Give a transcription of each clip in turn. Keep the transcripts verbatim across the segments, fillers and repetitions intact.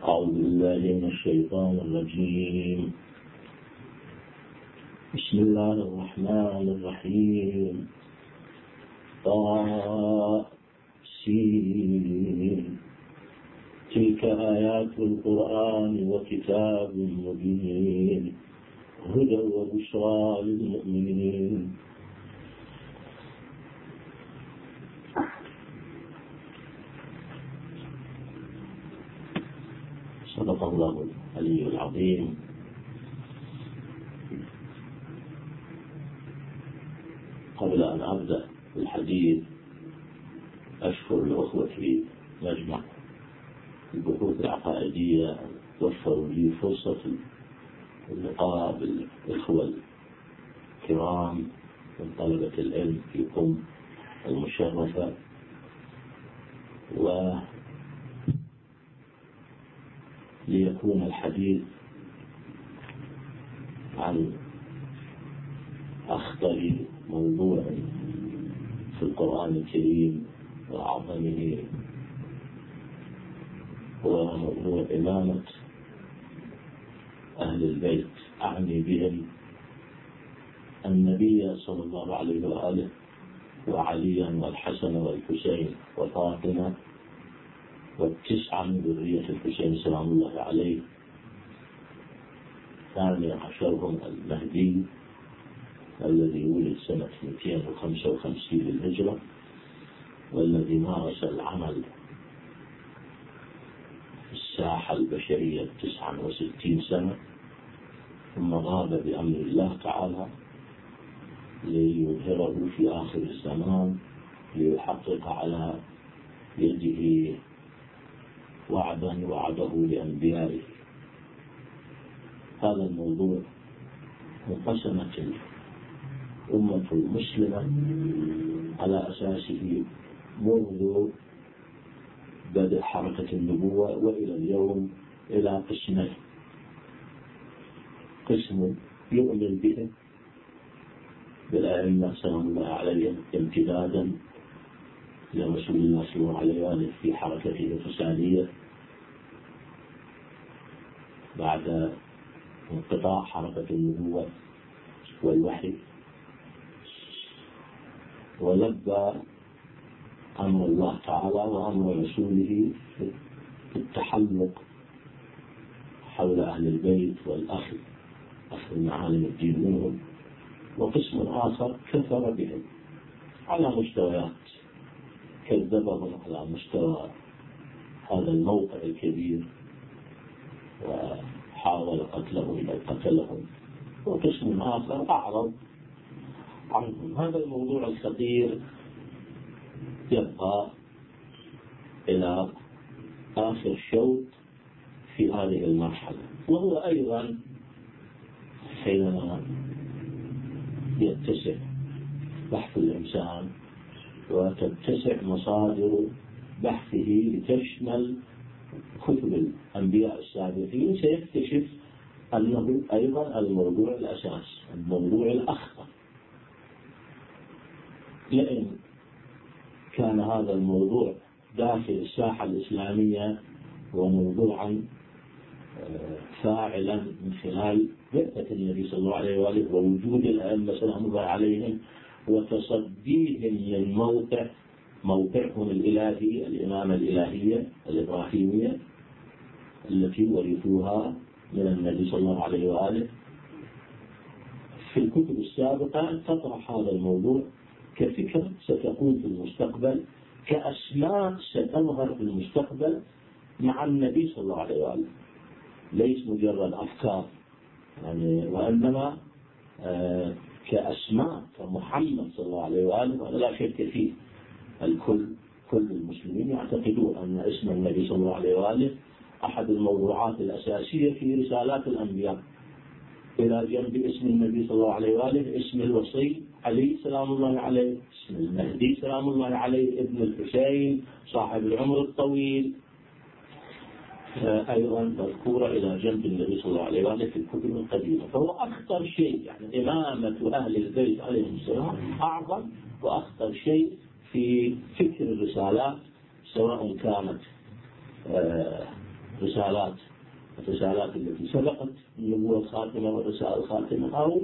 أعوذ بالله من الشيطان الرجيم. بسم الله الرحمن الرحيم. طاسين تلك آيات القرآن وكتاب مبين هدى وبشرى للمؤمنين. صدق الله العلي العظيم. قبل أن أبدأ بالحديث أشكر الأخوة في مجمع البحوث العقائدية وفروا لي فرصة اللقاء بالإخوة الكرام من طلبة العلم في قم المشرفة، وليكون الحديث عن أخطر موضوع في القرآن الكريم وأعظمه، هو موضوع إمامة أهل البيت، أعني بهم النبي صلى الله عليه وآله وعليا والحسن والحسين وفاطمة والتسعة من ذرية الحسين سلام الله عليه، ثاني عشرهم المهدي الذي ولد سنة مئتين وخمسة وخمسين للهجرة، والذي مارس العمل في الساحة البشرية تسعة وستين سنة، ثم غاب بأمر الله تعالى ليظهره في آخر الزمان ليحقق على يده وعدا وعده لأنبيائه. هذا الموضوع انقسمت الأمة المسلمة على أساسه منذ بدء حركة النبوة وإلى اليوم إلى قسمين: قسم يؤمن بهم بالأئمة سلام الله عليهم امتدادا لرسول الله صلى الله عليه وآله في حركته الفسادية بعد انقطاع حركة النبوة والوحي، ولبى أمر الله تعالى وأمر رسوله في التحلق حول أهل البيت والأخذ أخذ معالم الدين منهم. وقسم آخر كفر بهم على مستويات، كذبهم على مستوى هذا الموقع الكبير وحاول قتلهم بل قتلهم، وقسم آخر أعرض عنهم. هذا الموضوع الخطير يبقى إلى آخر شوط في هذه المرحلة، وهو أيضا حينما يتسع بحث الإنسان وتتسع مصادر بحثه لتشمل كتب الأنبياء السابقين، سيكتشف أنه أيضا الموضوع الأساس، الموضوع الأخطر. لأن كان هذا الموضوع داخل الساحة الإسلامية وموضوعا فاعلا من خلال بعثة النبي صلى الله عليه وآله ووجود الأئمة سلام الله عليهم وتصديهم من موقع موقعهم الإلهي، الإمامة الإلهية الإبراهيمية التي ورثوها من النبي صلى الله عليه وآله. في الكتب السابقة تطرح هذا الموضوع كفكرة ستكون في المستقبل، كأسماء ستظهر في المستقبل مع النبي صلى الله عليه وآله، ليس مجرد أفكار يعني، وإنما آه كأسماء كمحمد صلى الله عليه وآله. ولا لا شك فيه، الكل كل المسلمين يعتقدون أن اسم النبي صلى الله عليه وآله أحد الموضوعات الأساسية في رسالات الأنبياء، إلى جنب اسم النبي صلى الله عليه وآله اسم الوصي علي سلام الله عليه، اسم المهدي سلام الله عليه، ابن الحسين صاحب العمر الطويل، أيضا مذكورة إلى جنب النبي صلى الله عليه وآله في الكتب القديمة. فهو أخطر شيء، يعني إمامة أهل البيت عليهم السلام أعظم وأخطر شيء في فكر الرسالات، سواء كانت رسالات الرسالات التي سبقت النبوة الخاتمة والرسالة الخاتمة، أو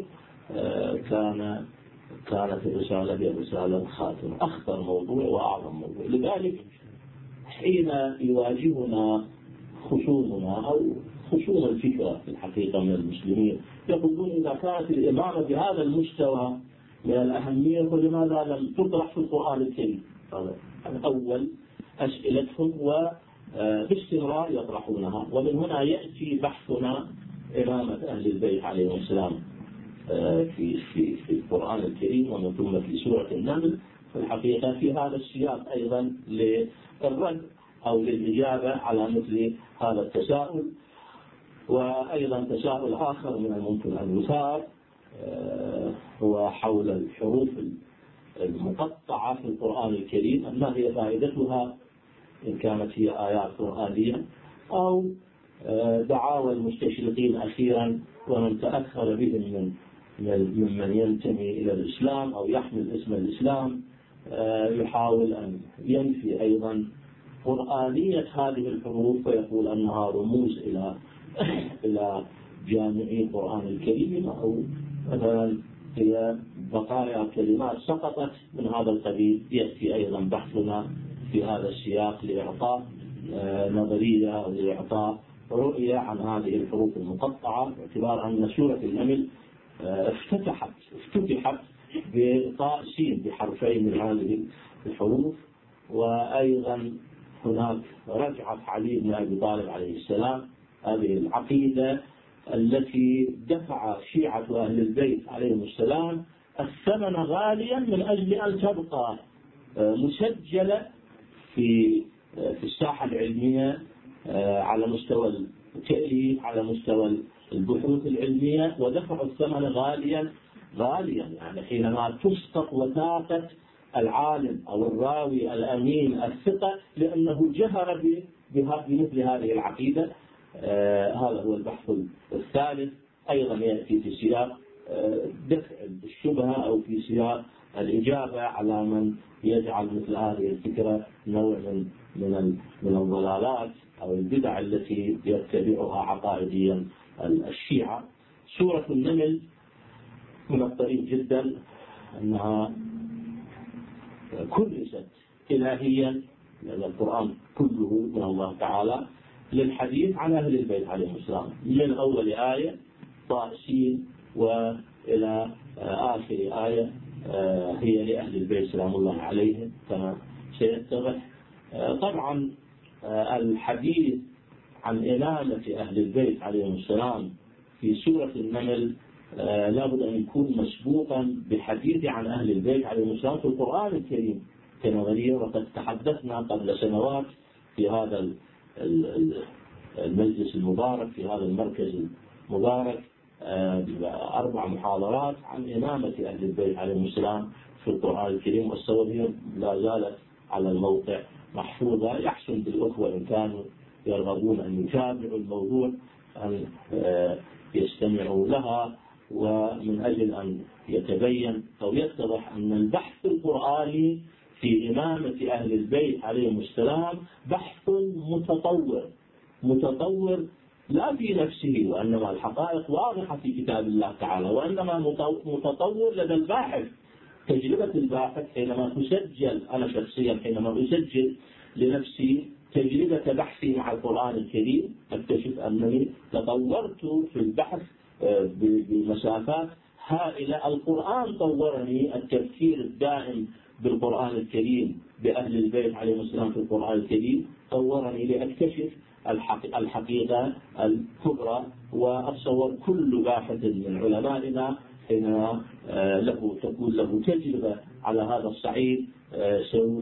كان كانت الرسالة هي الرسالة الخاتمة، أخطر موضوع وأعظم موضوع. لذلك حين يواجهنا خصومنا أو خصوم الفكرة في الحقيقة من المسلمين يقولون إذا كانت الإمامة بهذا المستوى من الأهمية فلماذا لم تطرح في القرآن الكريم؟ هذا أول أسئلتهم وباستمرار يطرحونها. ومن هنا يأتي بحثنا إمامة أهل البيت عليهم السلام في في في القرآن الكريم ومن ثم في سورة النمل في الحقيقة في هذا السياق أيضا للرد أو للإجابة على مثل هذا التساؤل. وأيضا تساؤل آخر من الممكن أن يثار هو حول الحروف المقطعة في القرآن الكريم، ما هي فائدتها إن كانت هي آيات قرآنية، أو دعاوى المستشرقين أخيرا ومن تأثر بهم من ممن ينتمي إلى الإسلام أو يحمل اسم الإسلام يحاول أن ينفي أيضا قرآنية هذه الحروف ويقول أنها رموز إلى إلى جامعي القرآن الكريم، أو مثلا هي بقايا كلمات سقطت من هذا القبيل. يأتي أيضا بحثنا في هذا السياق لإعطاء نظرية أو لإعطاء رؤية عن هذه الحروف المقطعة، باعتبار أن سورة النمل افتتحت افتتحت بطاء سين بحرفين من هذه الحروف. وأيضا هناك رجعة علي بن أبي طالب عليه السلام، هذه العقيدة التي دفع شيعة أهل البيت عليهم السلام الثمن غاليا من أجل أن تبقى مسجلة في في الساحة العلمية على مستوى التأليف، على مستوى البحوث العلمية، ودفعوا الثمن غاليا غاليا يعني حينما تسقط وثاقة العالم أو الراوي الأمين الثقة لأنه جهر بمثل هذه العقيدة. آه هذا هو البحث الثالث، أيضا يأتي في سياق آه دفع الشبهة أو في سياق الإجابة على من يجعل مثل هذه الفكرة نوع من من من الضلالات أو البدع التي يتبعها عقائديا الشيعة. سورة النمل من الطريف جدا أنها كرست إلهيا، لأن القرآن كله من الله تعالى للحديث عن أهل البيت عليهم السلام من أول آية طاسين وإلى آخر آية هي لأهل البيت سلام الله عليهم كما سيتضح. طبعا الحديث عن إمامة أهل البيت عليهم السلام في سورة النمل لابد أن يكون مسبوقا بحديث عن أهل البيت عليهم السلام في القرآن الكريم كنظرية. وقد تحدثنا قبل سنوات في هذا المجلس المبارك في هذا المركز المبارك أربع محاضرات عن إمامة أهل البيت عليهم السلام في القرآن الكريم، والصور لا زالت على الموقع محفوظة. يحسن بالأخوة إن كانوا يرغبون أن يتابعوا الموضوع أن يستمعوا لها، ومن أجل أن يتبين أو يتضح أن البحث القرآني في إمامة أهل البيت عليهم السلام بحث متطور متطور لا في نفسه، وإنما الحقائق واضحة في كتاب الله تعالى، وإنما متطور لدى الباحث. تجربة الباحث حينما تسجل، أنا شخصيا حينما أسجل لنفسي تجربة بحثي مع القرآن الكريم أكتشف أنني تطورت في البحث بمسافات هائلة. القرآن طورني، التفكير الدائم بالقرآن الكريم بأهل البيت عليهم السلام في القرآن الكريم طورني لأكتشف الحقيقة الكبرى. وأتصور كل باحث من علمائنا حينما له تكون له تجربة على هذا الصعيد سوف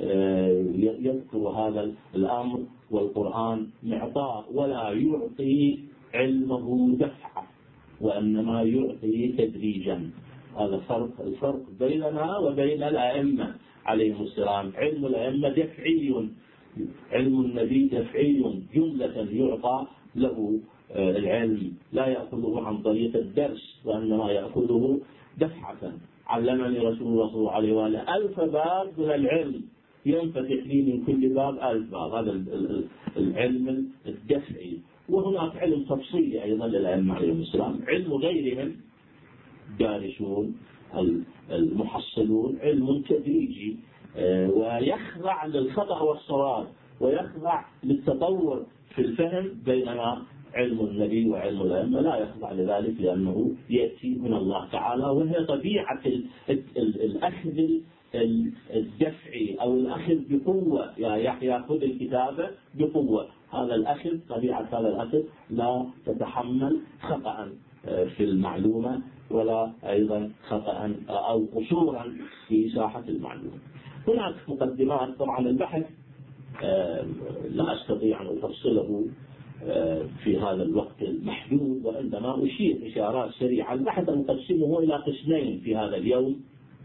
يذكر هذا الأمر. والقرآن معطاء ولا يعطي علمه دفعة، وإنما يعطي تدريجا. هذا فرق الفرق بيننا وبين الأئمة عليهم السلام. علم الأئمة دفعي، علم النبي دفعي، جملة يعطى له العلم، لا يأخذه عن طريق الدرس وإنما يأخذه دفعة. علمني رسول الله صلى الله عليه وآله ألف باب من العلم ينفتح لي من كل باب ألف باب. هذا العلم الدفعي. وهناك علم تفصيلي أيضا للأئمة عليهم السلام، علم غيرهم دارسون المحصلون، علم تدريجي ويخضع للخطأ والصواب ويخضع للتطور في الفهم، بينما علم النبي وعلم الأئمة لا يخضع لذلك لأنه يأتي من الله تعالى، وهي طبيعة الأخذ الدفعي أو الأخذ بقوة. يا يحيى خذ الكتابة بقوة. هذا الأخذ، طبيعة هذا الأخذ لا تتحمل خطأ في المعلومة ولا أيضا خطأ أو قصورا في ساحة المعلومة. هناك مقدمات. طبعا البحث لا أستطيع أن أفصله في هذا الوقت المحدود، وعندما أشير إشارات سريعة. البحث نقسمه إلى قسمين في هذا اليوم.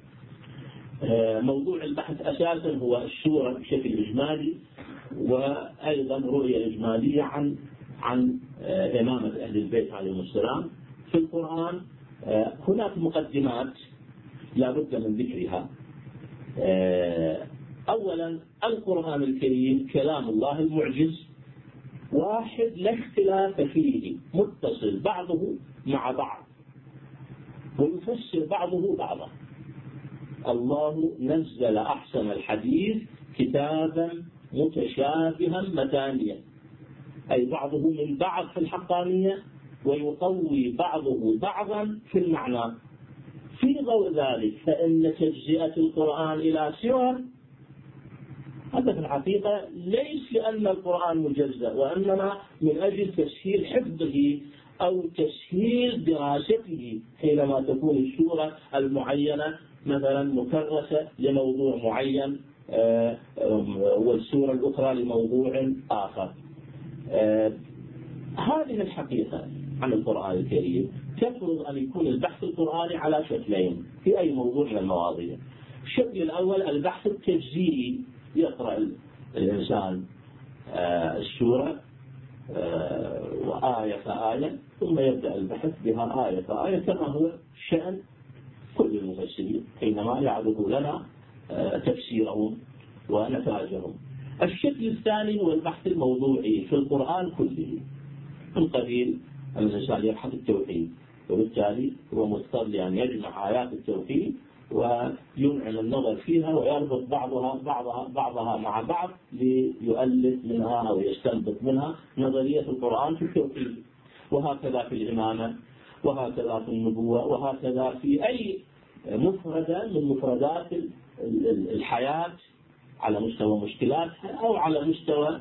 موضوع البحث أساسا هو السورة بشكل إجمالي، وأيضا رؤية إجمالية عن عن إمامة أهل البيت عليهم السلام في القرآن. هناك مقدمات لا بد من ذكرها. أولا، القرآن الكريم كلام الله المعجز واحد لا اختلاف فيه، متصل بعضه مع بعض ويفسر بعضه بعضا. الله نزل أحسن الحديث كتابا متشابها مثانيا، أي بعضه من بعض في الحقانية ويقوي بعضه بعضا في المعنى. في ضوء ذلك فإن تجزئة القرآن إلى سور هذا في الحقيقة ليس لأن القرآن مجزأ، وإنما من أجل تسهيل حفظه أو تسهيل دراسته، حينما تكون السورة المعينة مثلا مكرسة لموضوع معين والسورة الأخرى لموضوع آخر. هذه الحقيقة عن القرآن الكريم تفرض أن يكون البحث القرآني على شكلين في أي موضوع من المواضيع. الشكل الأول البحث التجزئي، يقرأ الإنسان السورة وآية فآية ثم يبدأ البحث بها آية فآية، كما هو شأن كل المفسرين حينما يعرضوا لنا تفسيرهم ونتائجهم. الشكل الثاني هو البحث الموضوعي في القرآن كله، من قبيل أن الإنسان يبحث التوحيد، وبالتالي هو مضطر لأن يجمع آيات التوحيد وينعم النظر فيها ويربط بعضها بعضها بعضها مع بعض ليؤلف منها أو يستنبط منها نظرية القرآن في التوحيد، وهكذا في الإمامة، وهكذا في النبوة، وهكذا في أي مفردة من مفردات الحياة على مستوى مشكلاتها أو على مستوى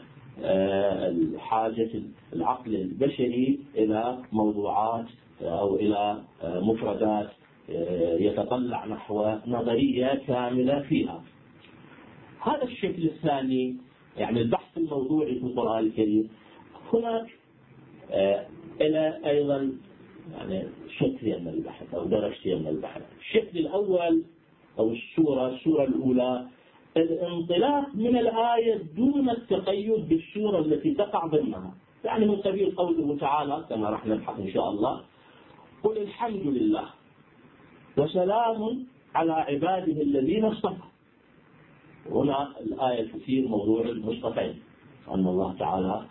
حاجة العقل البشري إلى موضوعات أو إلى مفردات يتطلع نحو نظرية كاملة فيها. هذا الشكل الثاني يعني البحث الموضوعي في القرآن الكريم. هناك إلى أيضا يعني شكلين من البحث أو درجتين من البحث. الشكل الأول أو السورة السورة الأولى الانطلاق من الآية دون التقيد بالسورة التي تقع ضمنها، يعني من قبيل قوله تعالى كما راح نبحث إن شاء الله: قل الحمد لله وسلام على عباده الذين اصطفى. هنا الآية تثير موضوع المصطفين، أن الله تعالى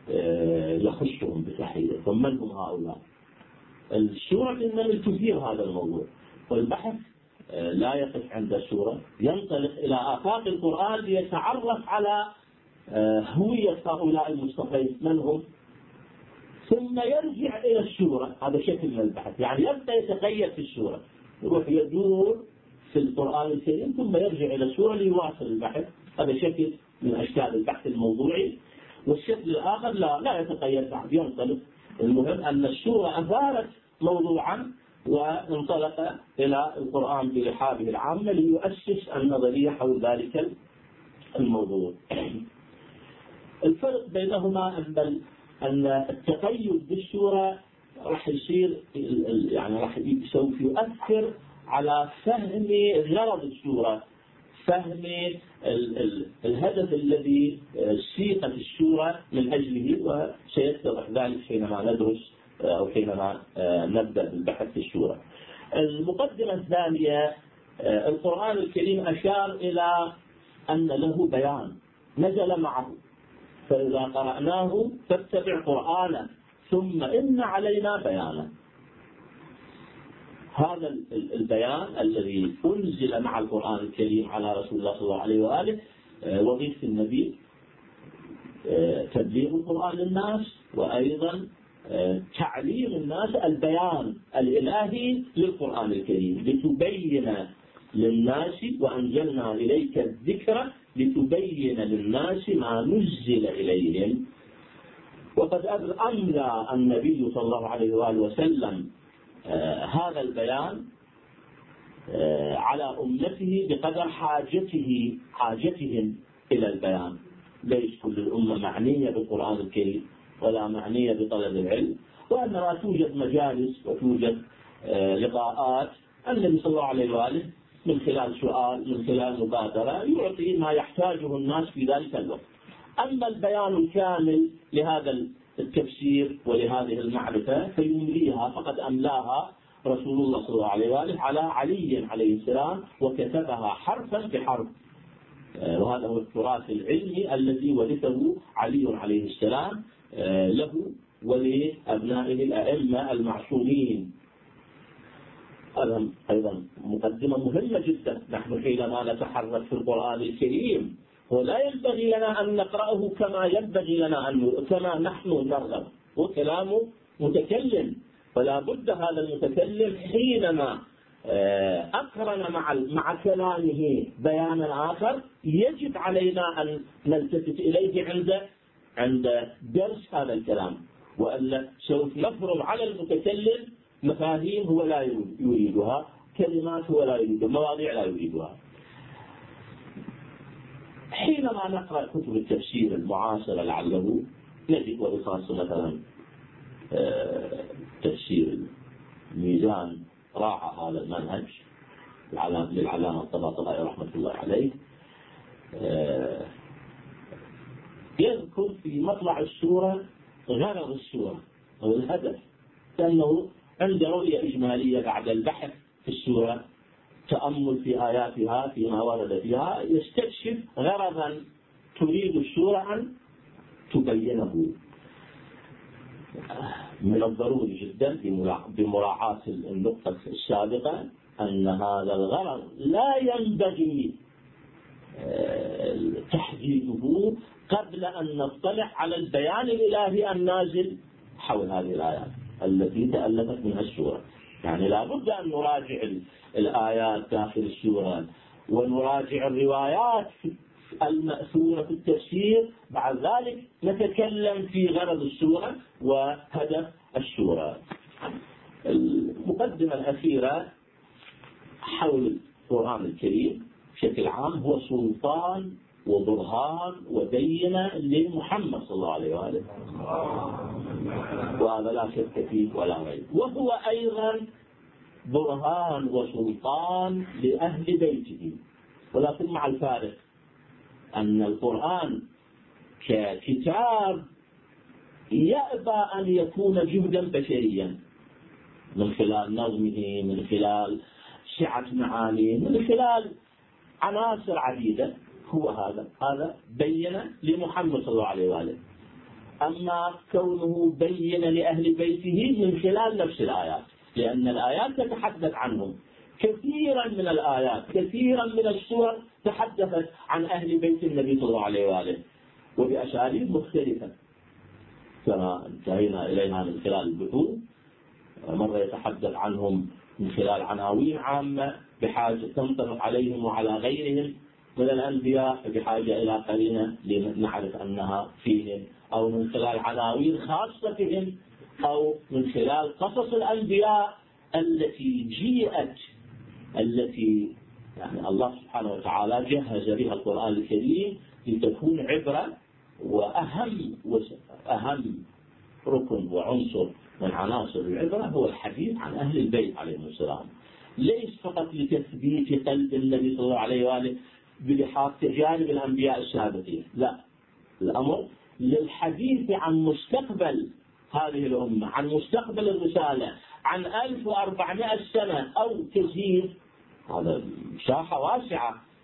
يخصهم بتحية، ومن هم هؤلاء؟ السورة النمل تثير هذا الموضوع، والبحث لا يقف عند السورة، ينطلق إلى آفاق القرآن ليتعرف على هوية هؤلاء المصطفين من هم، ثم يرجع إلى السورة. هذا شكل من البحث، يعني يبدأ يتغير في السورة، يروح يدور في القرآن الكريم ثم يرجع إلى السورة ليواصل البحث. هذا شكل من أشكال البحث الموضوعي. والشكل الآخر لا لا يتغير بعد، ينطلق. المهم أن السورة أثارت موضوعا وانطلق إلى القرآن برحابه العامة ليؤسس النظرية حول ذلك الموضوع. الفرق بينهما أن أن التقيد بالسورة راح يصير يعني راح سوف يؤثر على فهم غرض السورة، فهم الهدف الذي سيقت السورة من أجله، وسيتضح ذلك حينما ندرس أو حينما نبدأ بالبحث في السورة. المقدمة الثانية: القرآن الكريم أشار إلى أن له بيان نزل معه، فإذا قرأناه فاتبع قرآنه ثم إن علينا بيانه. هذا البيان الذي أنزل مع القرآن الكريم على رسول الله صلى الله عليه وآله، وظيفة النبي تبليغ القرآن للناس، وأيضا تعليم الناس البيان الإلهي للقرآن الكريم لتبين للناس، وأنزلنا إليك الذكر لتبين للناس ما نزل إليهم. وقد أملى النبي صلى الله عليه وآله وسلم آه هذا البيان آه على أمته بقدر حاجته حاجتهم إلى البيان. ليس كل الأمة معنية بالقرآن الكريم ولا معنية بطلب العلم، وأنما توجد مجالس وتوجد آه لقاءات النبي صلى الله عليه وآله من خلال سؤال من خلال مبادرة يعطي ما يحتاجه الناس في ذلك الوقت. أما البيان الكامل لهذا التفسير ولهذه المعرفة فيمليها، فقد أملاها رسول الله صلى الله عليه وآله على علي عليه السلام، وكتبها حرفا بحرف. وهذا هو التراث العلمي الذي ورثه علي عليه السلام له ولأبنائه الأئمة المعصومين. هذا أيضا مقدمة مهمة جدا. نحن حينما نتحرك في القرآن الكريم ولا ينبغي لنا أن نقرأه كما ينبغي لنا أن كما نحن نرغب، وكلامه متكلم، فلا بد هذا المتكلم حينما أقرن مع مع كلامه بيانا آخر يجب علينا أن نلتفت إليه عند عند درس هذا الكلام، وألا سوف نفرض على المتكلم مفاهيم هو لا يريدها، كلمات هو لا يريدها، مواضيع لا يريدها. حينما نقرأ كتب التفسير المعاصرة لعله نجد، وبخاصة مثلا تفسير الميزان راعى هذا المنهج للعلامة الطباطبائي رحمة الله عليه، يذكر في مطلع السورة غرض السورة أو الهدف، لأنه عند رؤية إجمالية بعد البحث في السورة تأمل في آياتها فيما ورد فيها يستكشف غرضا تريد السورة أن تبينه. من الضروري جدا بمراعاة النقطة السابقة أن هذا الغرض لا ينبغي تحديده قبل أن نطلع على البيان الإلهي النازل حول هذه الآيات التي تألفت منها السورة. يعني لا بد أن نراجع الآيات داخل السورة ونراجع الروايات المأثورة في التفسير، بعد ذلك نتكلم في غرض السورة وهدف السورة. المقدمة الأخيرة حول القرآن الكريم بشكل عام هو سلطان وبرهان وبينة لمحمد صلى الله عليه وآله، وهذا لا شك فيه ولا ريب، وهو أيضا برهان وسلطان لأهل بيته، ولكن مع الفارق أن القرآن ككتاب يأبى أن يكون جهدا بشريا من خلال نظمه، من خلال سعة معانيه، من خلال عناصر عديدة. هو هذا هذا بين لمحمد صلى الله عليه وآله. أما كونه بين لأهل بيته من خلال نفس الآيات، لأن الآيات تتحدث عنهم. كثيرا من الآيات كثيرا من السور تحدثت عن أهل بيت النبي صلى الله عليه وآله وبأساليب مختلفة كما انتهينا إليها من خلال البحوث. مرة يتحدث عنهم من خلال عناوين عامة بحاجة تنطبق عليهم وعلى غيرهم من الأنبياء بحاجة إلى قرينة لنعرف أنها فيهم، أو من خلال عناوين خاصة بهم، أو من خلال قصص الأنبياء التي جيئت التي يعني الله سبحانه وتعالى جهز بها القرآن الكريم لتكون عبرة. وأهم أهم ركن وعنصر من عناصر العبرة هو الحديث عن أهل البيت عليهم السلام، ليس فقط لتثبيت قلب النبي صلى الله عليه وآله بلحاظ تجارب الأنبياء السابقين، لا، الأمر للحديث عن مستقبل هذه الأمة، عن مستقبل الرسالة، عن ألف وأربعمائة سنة أو تزيد. هذا مساحة واسعة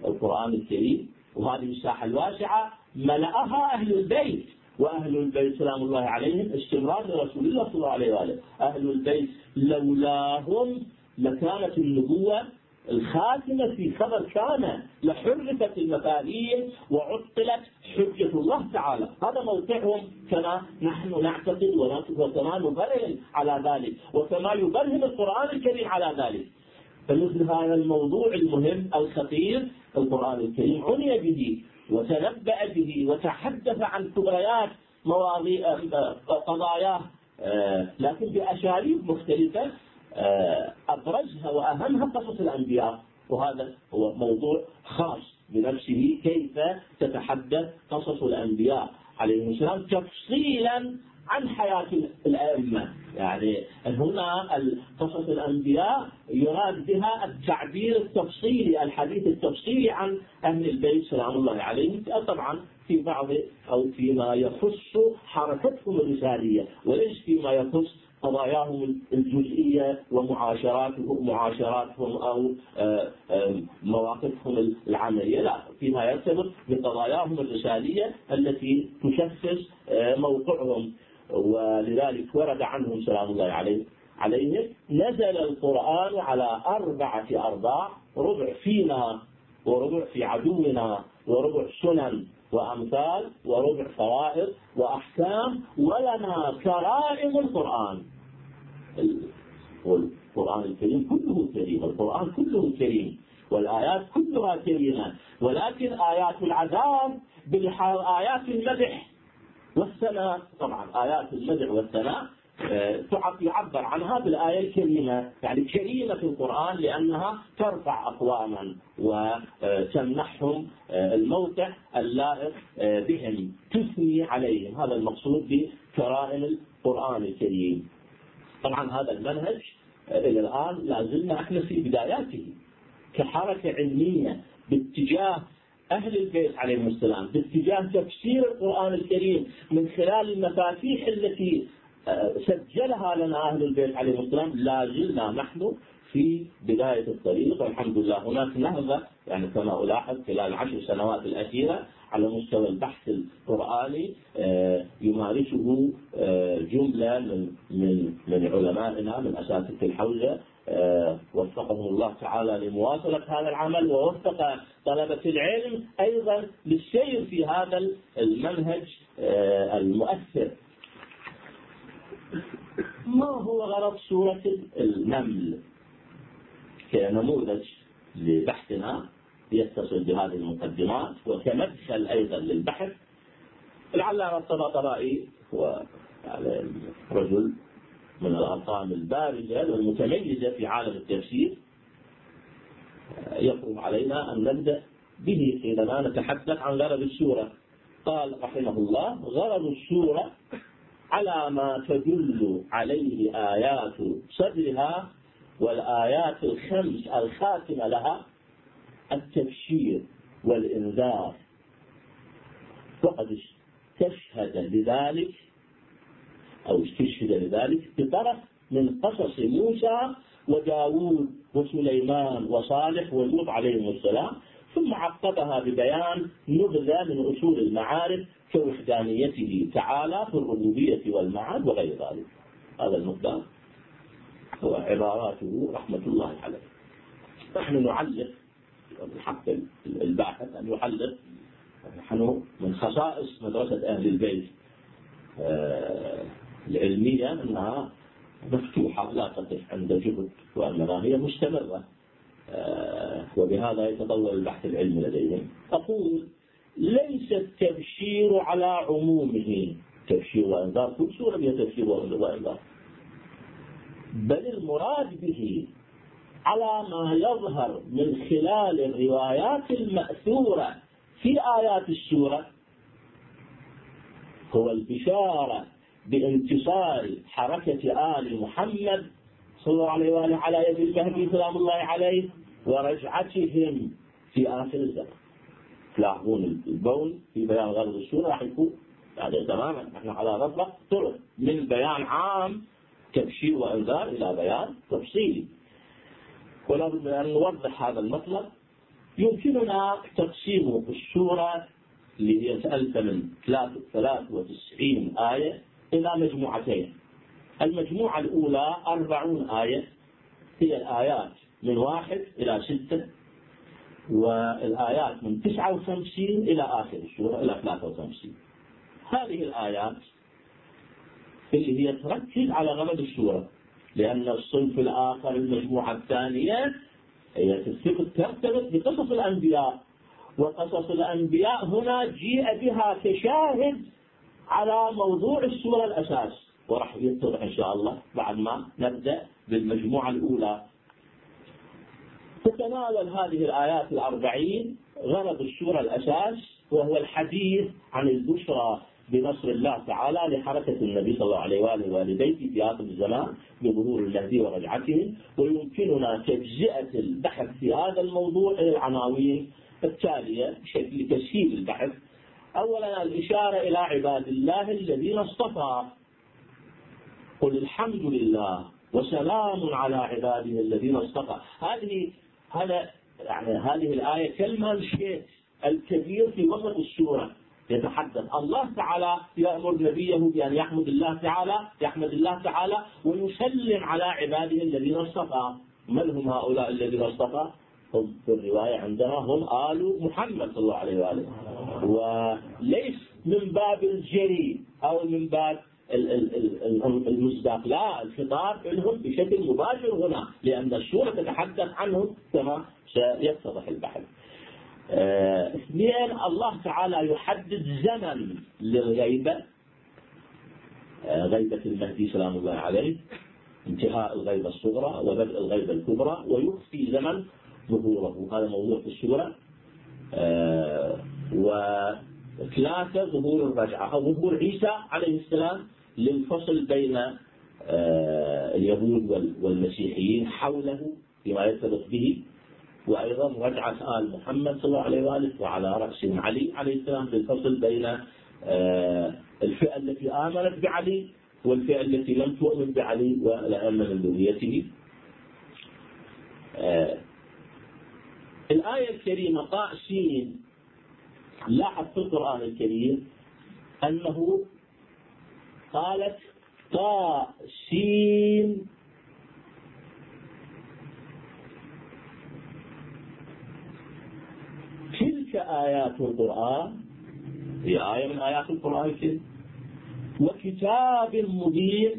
القرآن الكريم، وهذه الساحة الواسعة ملأها أهل البيت، وأهل البيت سلام الله عليهم استمرار لرسول الله صلى الله عليه وآله. أهل البيت لولاهم لكانت النبوة الخاتمة في خبر كان، لحرفت المفاهيم وعطلت حجة الله تعالى. هذا موقعهم كما نحن نعتقد وكما نبرهن على ذلك، وكما يبرهن القرآن الكريم على ذلك. فمثل هذا الموضوع المهم الخطير القرآن الكريم عني به وتنبأ به وتحدث عن كبريات مواضيع قضاياه، لكن بأساليب مختلفة، أبرزها وأهمها قصص الأنبياء. وهذا هو موضوع خاص بنفسه، كيف تتحدث قصص الأنبياء عليهم السلام تفصيلا عن حياة الأئمة. يعني هنا قصص الأنبياء يراد بها التعبير التفصيلي، الحديث التفصيلي عن أهل البيت سلام الله عليهم، طبعا في بعض أو فيما يخص حركتهم الرسالية، وليس فيما يخص قضاياهم الجزئية ومعاشراتهم معاشراتهم أو مواقفهم العملية، لا، فيما يرتبط بقضاياهم الرسالية التي تشخص موقعهم. ولذلك ورد عنهم سلام الله عليه عليهم نزل القرآن على أربعة أرباع: ربع فينا، وربع في عدونا، وربع سنن وأمثال، وربع فرائض وأحكام، ولنا كرائم القرآن. القرآن الكريم كله كريم، القرآن كله كريم، والآيات كلها كريمة، ولكن آيات العذاب بالحال آيات المدح والثناء. طبعا آيات المدح والثناء يعبر عنها بالآية الكريمة، يعني كريمة في القرآن لأنها ترفع أقواما وتمنحهم الموقع اللائق بهم، تثني عليهم. هذا المقصود بكرائم القرآن الكريم. طبعا هذا المنهج إلى الآن لا زلنا احنا في بداياته كحركة علمية باتجاه أهل البيت عليهم السلام، باتجاه تفسير القرآن الكريم من خلال المفاتيح التي سجلها لنا أهل البيت عليهم السلام. لا زلنا نحن في بداية الطريق، والحمد لله هناك نهضة، يعني كما ألاحظ خلال العشر سنوات الأخيرة على مستوى البحث القرآني يمارسه جملة من من من علمائنا من أساتذة الحوزة، وفقهم الله تعالى لمواصلة هذا العمل، ووفق طلبة العلم أيضا للسير في هذا المنهج المؤثر. ما هو غرض سورة النمل كنموذج لبحثنا يتصل بهذه المقدمات وكمدخل أيضا للبحث؟ العلامة الطباطبائي هو يعني رجل من الأرقام البارزة والمتميزة في عالم التفسير، يفرض علينا أن نبدأ به حينما نتحدث عن غرض السورة. قال رحمه الله: غرض السورة على ما تدل عليه آيات صدرها والآيات الخمس الخاتمة لها التبشير والإنذار، وقد استشهد لذلك أو استشهد لذلك بطرف من قصص موسى وداود وسليمان وصالح ولوط عليهم السلام، ثم عقبها ببيان نبذة من أصول المعارف كوحدانيته تعالى في الربوبية والمعاد وغير ذلك. هذا المقدار هو عباراته رحمة الله عليه. نحن نعلق، الحق الباحث أن يحلق، نحن من خصائص مدرسة أهل البيت العلمية أنها مفتوحة لا تقف عند جهد، وأنها هي مستمرة، وبهذا يتطور البحث العلمي لديهم. أقول: ليس التبشير على عمومه، تبشير وإنذار كل سورة فيها تبشير وإنذار، بل المراد به على ما يظهر من خلال الروايات المأثورة في آيات السورة هو البشارة بانتصار حركة آل محمد صلى الله عليه وآله على يد المهدي سلام الله عليه ورجعتهم في آخر الزمن. تلاحظون البول في بيان غرض السورة راح يكون يعني تماما نحن على غرض طرق من بيان عام تبشير وإنذار إلى بيان تفصيلي، ولا بد أن نوضح هذا المطلب يمكننا تقسيم السورة اللي هي سألت من ثلاث وتسعين آية إلى مجموعتين. المجموعة الأولى أربعون آية، هي الآيات من واحد إلى ستة، والآيات من تسعة وخمسين إلى آخر السورة إلى ثلاثة وخمسين. هذه الآيات اللي هي تركز على غرض السورة، لأن الصنف الآخر المجموعة الثانية هي ترتبط بقصص الأنبياء، وقصص الأنبياء هنا جيء بها كشاهد على موضوع السورة الأساس، ورح يتضح إن شاء الله بعد ما نبدأ بالمجموعة الأولى. تتناول هذه الآيات الأربعين غرض السورة الأساس، وهو الحديث عن البشرى بنصر الله تعالى لحركة النبي صلى الله عليه وآله وآله في آخر الزمان بظهور المهدي ورجعته. ويمكننا تجزئة البحث في هذا الموضوع إلى العناوين التالية بشكل تسهيل البحث. أولا الإشارة إلى عباد الله الذين اصطفى، قل الحمد لله وسلام على عباده الذين اصطفى. هذه هذا يعني هذه الآية كلمة الشيء الكبير في وسط السورة. يتحدث الله تعالى يأمر نبيه بأن يحمد الله تعالى يحمد الله تعالى ويسلم على عباده الذين اصطفى. من هم هؤلاء الذين اصطفى؟ هم في الرواية عندنا هم آل محمد صلى الله عليه وآله، وليس من باب الجري أو من باب المصداق، لا، الخطاب لهم بشكل مباشر هنا، لأن السورة تتحدث عنهم كما سيتضح البحث. اثنين، الله تعالى يحدد زمن للغيبة، غيبة المهدي سلام الله عليه، انتهاء الغيبة الصغرى وبدء الغيبة الكبرى، ويخفي زمن ظهوره. هذا موضوع في السورة. وثلاثة ظهور الرجعة أو ظهور عيسى عليه السلام للفصل بين اليهود والمسيحيين حوله فيما يرتبط به، وأيضا رجعة آل محمد صلى الله عليه وآله وعلى رأسهم علي عليه السلام للفصل بين الفئة التي آمنت بعلي والفئة التي لم تؤمن بعلي والأئمة من ذريته. الآية الكريمة طاء سين، لاحظ في القرآن الكريم أنه قالت طاء سين تلك آيات القرآن، هي آية من آيات القرآن الكريم، وكتاب مبين.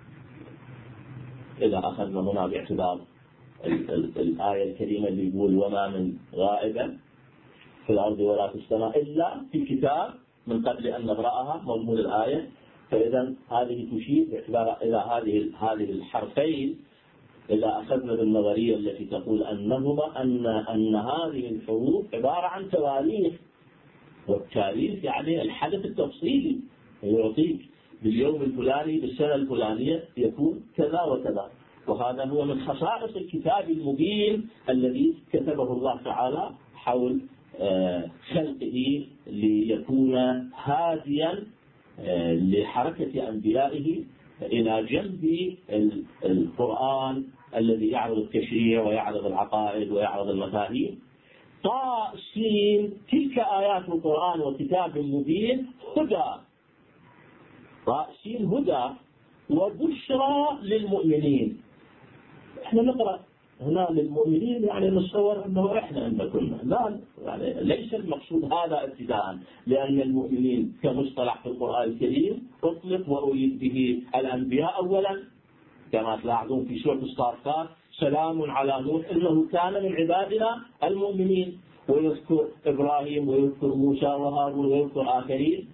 إذا أخذنا هنا باعتبار الآية الكريمة اللي يقول وما من غائبة في الأرض ولا في السماء إلا في كتاب من قبل أن نقرأها، مضمون الآية. فإذا هذه تشير باعتبار إلى هذه هذه الحرفين. إذا أخذنا بالنظرية التي تقول أنهما أن أن هذه الحروف عبارة عن تواريخ، والتاريخ يعني الحدث التفصيلي، يعطيك باليوم الفلاني بالسنة الفلانية يكون كذا وكذا. وهذا هو من خصائص الكتاب المبين الذي كتبه الله تعالى حول خلقه ليكون هاديا لحركة أنبيائه إلى جنب القرآن الذي يعرض التشريع ويعرض العقائد ويعرض المفاهيم. طاء سين تلك آيات القرآن وكتاب مبين هدى. طاء سين هدى وبشرى للمؤمنين. احنا نقرأ هنا للمؤمنين يعني نتصور انه احنا ان كنا، لا، يعني ليس المقصود هذا ابتداء، لان المؤمنين كمصطلح في القرآن الكريم اطلق وأريد به الانبياء اولا، كما تلاحظون في سورة الصافات سلام على نوح انه كان من عبادنا المؤمنين، ويذكر ابراهيم ويذكر موسى وهارون ويذكر اخرين،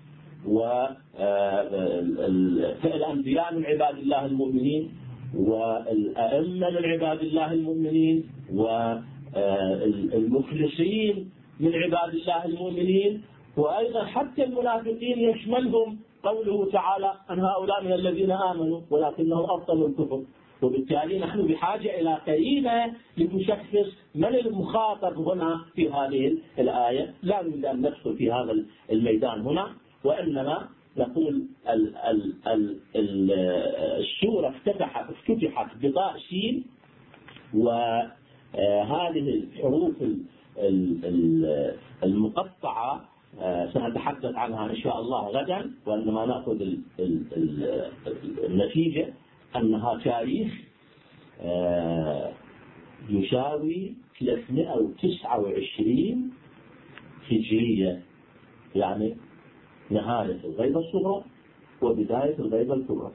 والانبياء من عباد الله المؤمنين، والأئمة من عباد الله المؤمنين، والمخلصين من عباد الله المؤمنين، وأيضا حتى المنافقين يشملهم قوله تعالى أن هؤلاء من الذين آمنوا ولكنهم أبطلوا الكفر. وبالتالي نحن بحاجة إلى قرينة لتشخص من المخاطب هنا في هذه الآية. لا نريد أن ندخل في هذا الميدان هنا، وإنما نقول ال ال ال ال السورة افتتحت افتتحت بطاء سين، وهذه الحروف المقطعة سنتحدث عنها إن شاء الله غدا، وإنما نأخذ النتيجة أنها تاريخ يساوي ثلاثمائة وتسعة وعشرين هجرية، يعني نهاية الغيبة الصغرى وبداية الغيبة الكبرى.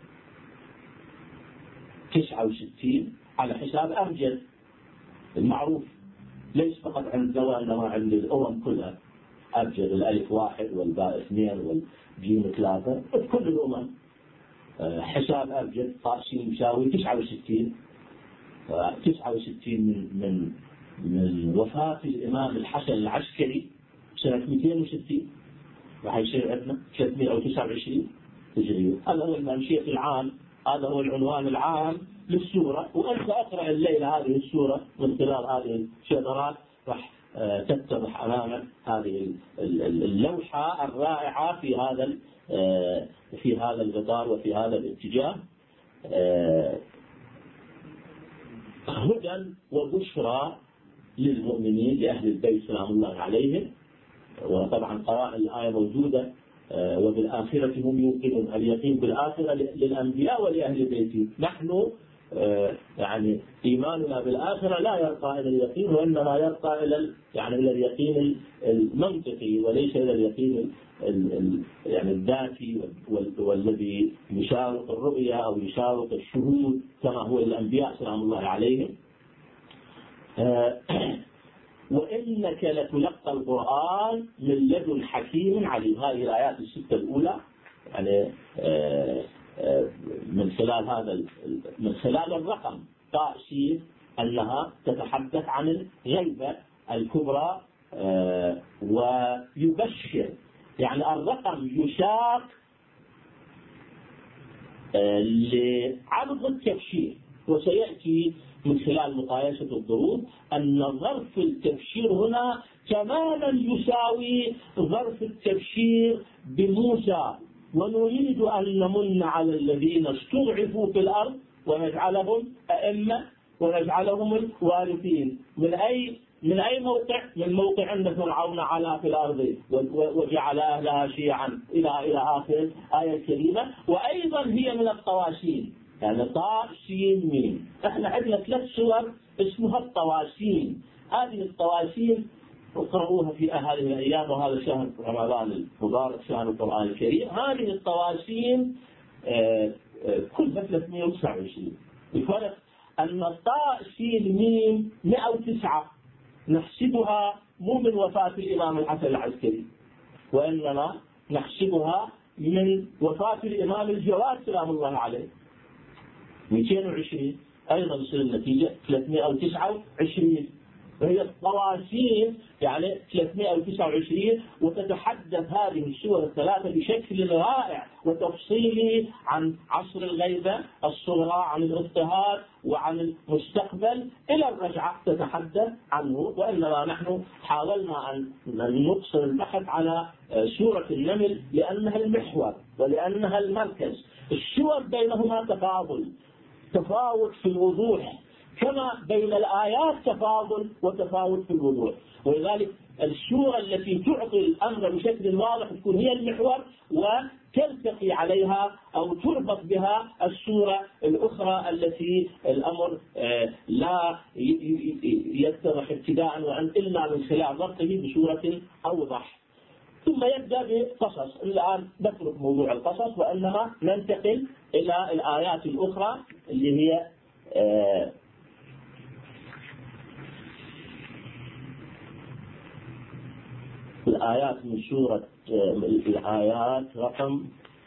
تسعة وستين على حساب أمجد المعروف، ليس فقط عندنا وإنما عند الأمم كلها. أبجد الألف واحد والباء اثنين والجيم ثلاثة، كل الأمم حساب أبجد قاسم يساوي تسعة وستين. تسعة وستين من من من وفاة الإمام الحسن العسكري سنة مئتين وستين، راح يصير عندنا ثلاثمائة وتسعة وعشرين هجرية. هذا هو المنشية العام، هذا هو العنوان العام للسورة. وأنت أقرأ الليلة هذه السورة من خلال هذه الشذرات راح تتضح أمامك هذه اللوحة الرائعة في هذا في هذا الإطار وفي هذا الاتجاه. هدى وبشرى للمؤمنين لأهل البيت سلام الله عليهم. وطبعا قرائن الآية موجودة، وبالآخرة هم يوقنون. اليقين بالآخرة للأنبياء ولأهل بيتي. نحن يعني إيماننا بالآخرة لا يرقى إلى اليقين، وإنما يرقى إلى يعني إلى اليقين المنطقي وليس إلى اليقين يعني الذاتي والذي يشارك الرؤية أو يشارك الشهود كما هو الأنبياء سلام الله عليهم. وإنك لتلقى القرآن من لدن حكيم عليم. هذه الآيات الستة الأولى يعني من خلال هذا من خلال الرقم تأشير أنها تتحدث عن الغيبة الكبرى ويبشر. يعني الرقم يشار لعرض التبشير، وسيأتي من خلال مقايسة الظروف أن ظرف التبشير هنا تماما يساوي ظرف التبشير بموسى. ونريد أن نمن على الذين استضعفوا في الأرض ونجعلهم أئمة ونجعلهم الوارثين. من أي من أي موقع؟ من موقع أن فرعون علا في الأرض وجعل أهلها شيعا إلى إلى آخر آية الكريمة. وأيضا هي من الطواشين، يعني طاء سين ميم. احنا عندنا ثلاث سور اسمها الطواشين. هذه الطواشين اقرأوها في هذه الأيام، وهذا شهر رمضان المبارك شهر القرآن الكريم. هذه الطواشين كلها ثلاثمائة وتسعة وعشرين. الفرق أن الطاء سين ميم مئة وتسعة نحسبها مو من وفاة الإمام الحسن العسكري، وإنما نحسبها من وفاة الإمام الجواد سلام الله عليه مئتين وعشرين. أيضا تصير النتيجة ثلاثمائة وتسعة وعشرين. وهي الطواشين يعني ثلاثمائة وتسعة وعشرين. وتتحدث هذه السور الثلاثة بشكل رائع وتفصيلي عن عصر الغيبة الصغرى، عن الاضطهاد، وعن المستقبل إلى الرجعة تتحدث عنه. وإنما نحن حاولنا أن نقصر البحث على سورة النمل لأنها المحور ولأنها المركز. السور بينهما تفاضل، تفاوت في الوضوح، كما بين الآيات تفاضل وتفاوت في الوضوح. ولذلك السورة التي تعطي الأمر بشكل واضح تكون هي المحور، وتلتقي عليها أو تربط بها السورة الأخرى التي الأمر لا يتضح ابتداء وعن إلا من خلال ضبطه بسورة أوضح. ثم يبدأ بقصص. الآن نترك موضوع القصص وإنما ننتقل إلى الآيات الأخرى اللي هي آه الآيات من سورة آه الآيات رقم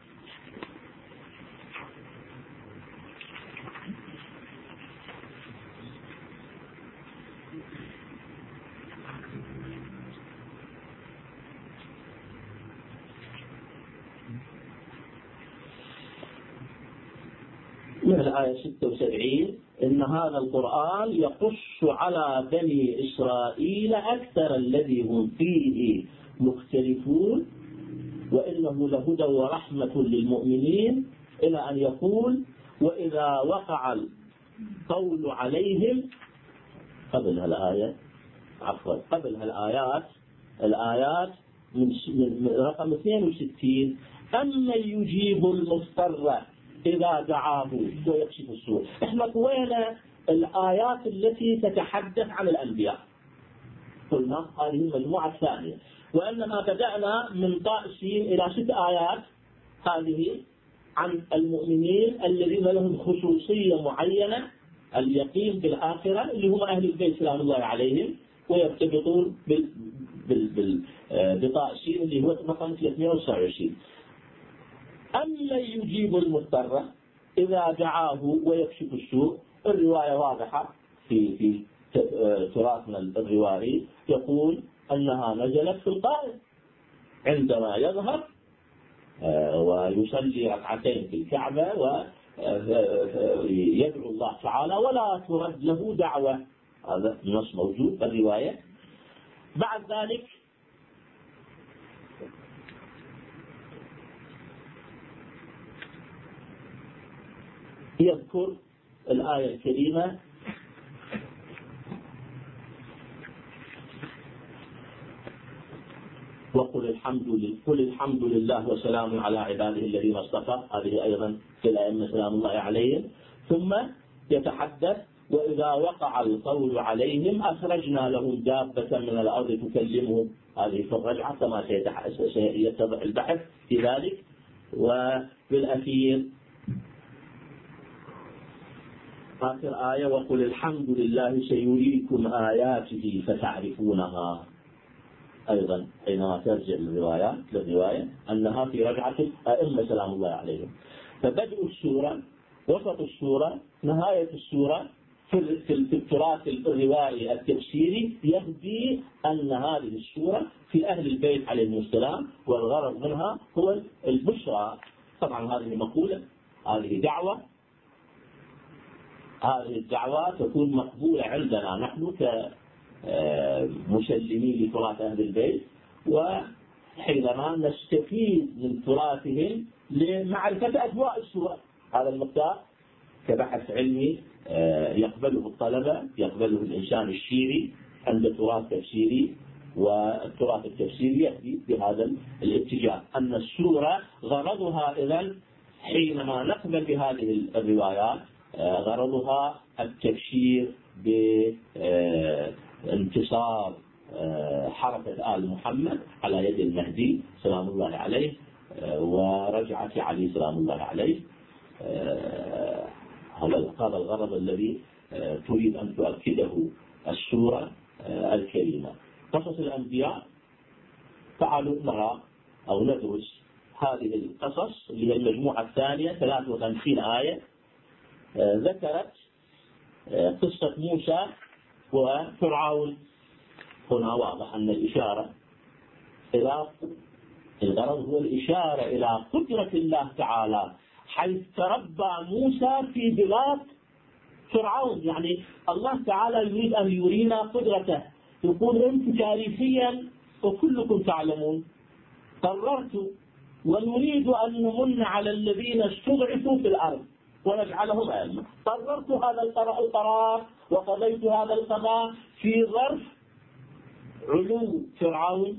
من الآية ستة وسبعين: إن هذا القرآن يقص على بني إسرائيل أكثر الذي هم فيه مختلفون وإنه لهدى ورحمة للمؤمنين، إلى أن يقول: وإذا وقع القول عليهم. قبل الآية عفوا قبل هالآيات الآيات من رقم اثنين وستين أمن يجيب المضطر إذا دعاه ويكشف السوء. احنا قوينا الآيات التي تتحدث عن الأنبياء، قلنا هذه المجموعة الثانية، وإنما بدأنا من طاء سين إلى ست آيات هذه عن المؤمنين الذين لهم خصوصية معينة، اليقين بالآخرة، اللي هم أهل البيت سلام الله عليهم، ويرتبطون بال بال بال بطاء سين اللي هو رقم ثلاثمئة وتسعة وعشرين. أمن يجيب المضطر إذا دعاه ويكشف السوء. الرواية واضحة في في تراثنا الروائي، يقول أنها نزلت في القائم عندما يظهر ويصلي ركعتين في الكعبة ويدعو الله تعالى ولا ترد له دعوة. هذا النص موجود في الرواية. بعد ذلك يذكر الآية الكريمة وقل الحمد لله قل الحمد لله وسلام على عباده الذين اصطفى. هذه أيضا في الأئمة سلام الله عليهم. ثم يتحدث وإذا وقع القول عليهم أخرجنا لهم دابة من الأرض تكلمهم. هذه في الرجعة كما سيتضح البحث في ذلك. وبالأخير آخر آية وقل الحمد لله سيريكم آياته فتعرفونها. أيضا حينما ترجع الروايات للرواية أنها في رجعة الأئمة سلام الله عليهم. فبدء السورة، وسط السورة، نهاية السورة في في التراث الروائي التفسيري يبدي أن هذه السورة في أهل البيت عليهم السلام، والغرض منها هو البشرى. طبعا هذه مقولة، هذه دعوة، هذه الدعوات تكون مقبولة عندنا نحن كمسلمين لتراث أهل البيت، وحينما نستفيد من تراثهم لمعرفة أجواء السورة. هذا المقدار كبحث علمي يقبله الطلبة، يقبله الإنسان الشيعي عند تراث تفسيري، والتراث التفسيري يأتي بهذا الاتجاه أن السورة غرضها إذن حينما نقبل بهذه الروايات غرضها التبشير بانتصار حركة آل محمد على يد المهدي سلام الله عليه ورجعة علي سلام الله عليه. هذا الغرض الذي تريد أن تؤكده السورة الكريمة. قصص الأنبياء، تعالوا نرى أو ندرس هذه القصص اللي هي المجموعة الثانية ثلاثة وخمسين آية. ذكرت قصة موسى وفرعون. هنا واضح أن الإشارة إلى الغرض هو الإشارة إلى قدرة الله تعالى، حيث تربى موسى في بلاد فرعون. يعني الله تعالى يريد أن يرينا قدرته، يقول أنت تاريخيا وكلكم تعلمون قررت ونريد أن نمن على الذين استضعفوا في الأرض ونجعلهم أئمة. قررت هذا القرار وقضيت هذا القضاء في ظرف علو فرعون،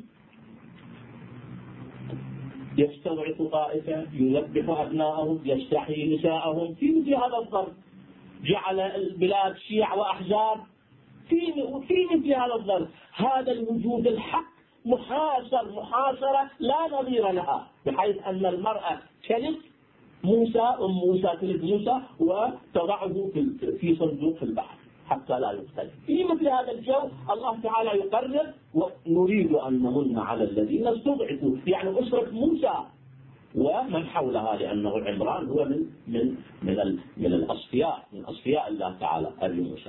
يستضعف طائفة، يذبح أبنائهم، يستحيي نساءهم. في مثل هذا الظرف جعل البلاد شيع وأحزاب. في في مثل هذا الظرف هذا الوجود الحق محاصر محاصرة لا نظير لها، بحيث أن المرأة تلد موسى، أم موسى تلد موسى وتضعه في صندوق في البحر حتى لا يقتل. في مثل هذا الجو الله تعالى يقرر ونريد أن نمن على الذين استضعفوا، يعني أسرة موسى ومن حولها، لأنه عمران هو من من من من الأصفياء من أصفياء الله تعالى أبي موسى.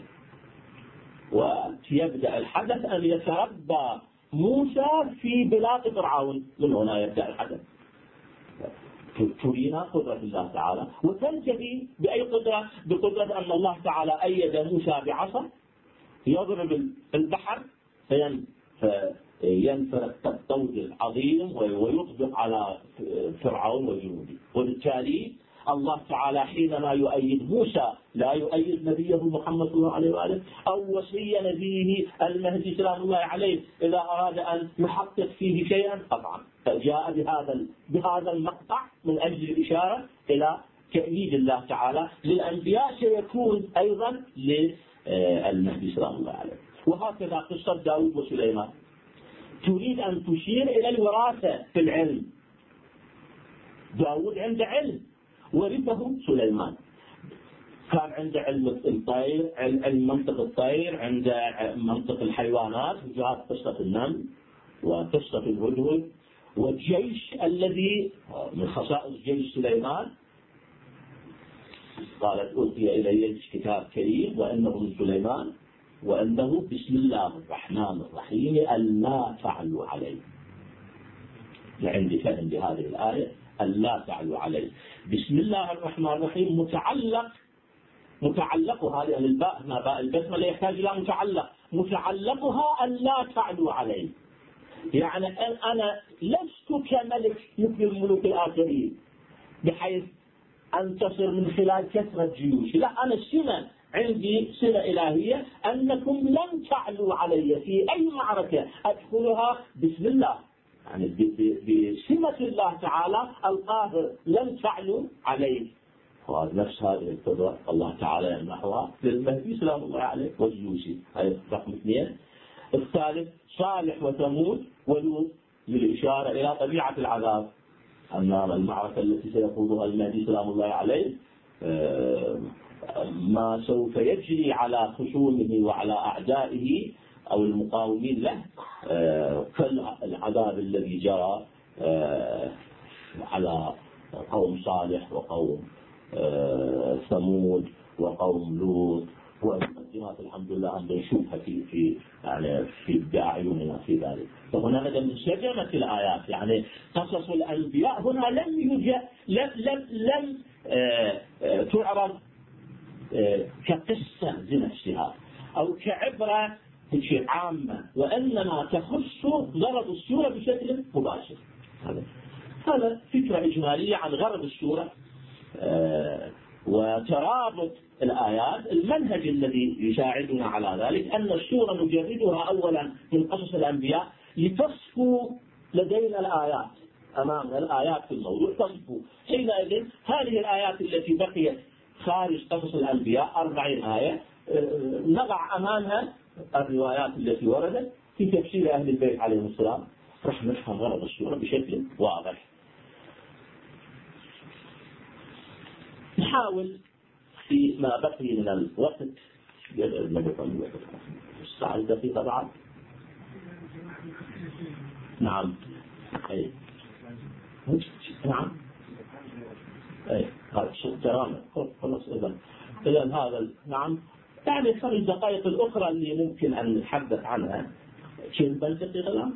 ويبدأ الحدث أن يتربى موسى في بلاد فرعون. من هنا يبدأ الحدث. ترينا قدرة الله تعالى، وتنتهي بأي قدرة؟ بقدرة أن الله تعالى أيد موسى بعصا يضرب البحر فينفرد الطود العظيم ويطبق على فرعون وجنوده. وبالتالي الله تعالى حينما يؤيد موسى لا يؤيد نبيه محمد صلى الله عليه وآله، أو وصي نبيه المهدي سلام الله عليه إذا أراد أن يحقق فيه شيئا قطعا، فجاء بهذا بهذا المقطع من أجل الإشارة إلى تأييد الله تعالى للأنبياء سيكون أيضا للمهدي سلام الله عليه. وهكذا قصة داود وسليمان تريد أن تشير إلى الوراثة في العلم. داود عنده علم ورثه سليمان، كان عنده علم الطير، علم منطق الطير، عنده منطق الحيوانات، وجاءت قصة النمل وقصة الهدهد والجيش الذي من خصائص جيش سليمان قالت أوحي إلي كتاب كريم وأنه من سليمان وأنه بسم الله الرحمن الرحيم ألا تعلوا عليه. عندي فهم بهذه الآية ألا تعلوا عليه. بسم الله الرحمن الرحيم متعلق متعلق هذه الباء ما باء البسمة لا يحتاج إلى متعلق، متعلقها ألا تعلوا عليه. يعني أنا لست كملك مثل الملوك الآخرين بحيث أنتصر من خلال كثرة جيوش، لا، أنا السنة عندي سنة إلهية أنكم لن تعلوا علي في أي معركة أدخلها بسم الله، يعني بسمة الله تعالى القاهر لن تعلوا عليه. وهذا نفس هذه القدرة الله تعالى يمنحها للمهدي سلام الله عليه والجيوشي. هذا رقم اثنين. الثالث صالح وثمود ولوط للإشارة إلى طبيعة العذاب، أن المعركة التي سيخوضها المهدي سلام الله عليه ما سوف يجري على خصومه وعلى أعدائه أو المقاومين له كالعذاب الذي جرى على قوم صالح وقوم ثمود وقوم لوط، والمقدمات الحمد لله أن نشوفها في في يعني في بأعيننا في ذلك. فهنا بدأ من شجرة الآيات، يعني قصص الأنبياء هنا لم يوجد لم لم لم آه آه تعرض آه كقصة بنفسها أو كعبرة عامة، وإنما تخص غرض السورة بشكل مباشر. هذا هذا فكرة إجمالية عن غرض السورة آه وترابط الآيات. المنهج الذي يساعدنا على ذلك أن السورة نجردها أولا من قصص الأنبياء لتصفو لدينا الآيات أمامنا، الآيات في الموضوع تصفو. حينئذ هذه الآيات التي بقيت خارج قصص الأنبياء أربعين آية نضع أمامها الروايات التي وردت في تفسير أهل البيت عليهم السلام، رح نفهم غرض السورة بشكل واضح. نحاول في ما بقي من الوقت الساعة الدقيقة بعد. نعم أي نعم أي هذا ترامل خلاص. إذا إذا هذا نعم يعني الخمس دقائق الأخرى اللي ممكن أن نتحدث عنها شيء دقيقة الآن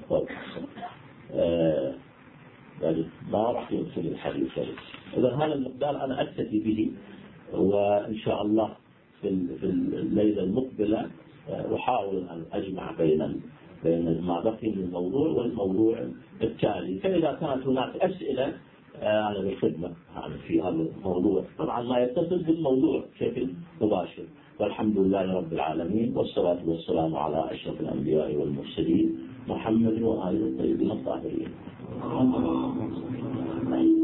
آه يعني ما راح يمكن الحديث. إذا هذا المقدار أنا أكتفي به، وإن شاء الله في الليلة المقبلة أحاول أن أجمع بين بين ما بقي من الموضوع والموضوع التالي. فإذا كانت هناك أسئلة أنا بالخدمة يعني في هذا الموضوع، طبعا ما يتصل بالموضوع بشكل مباشر. والحمد لله رب العالمين، والصلاة والسلام على أشرف الأنبياء والمرسلين محمد وآله الطيبين الطاهرين.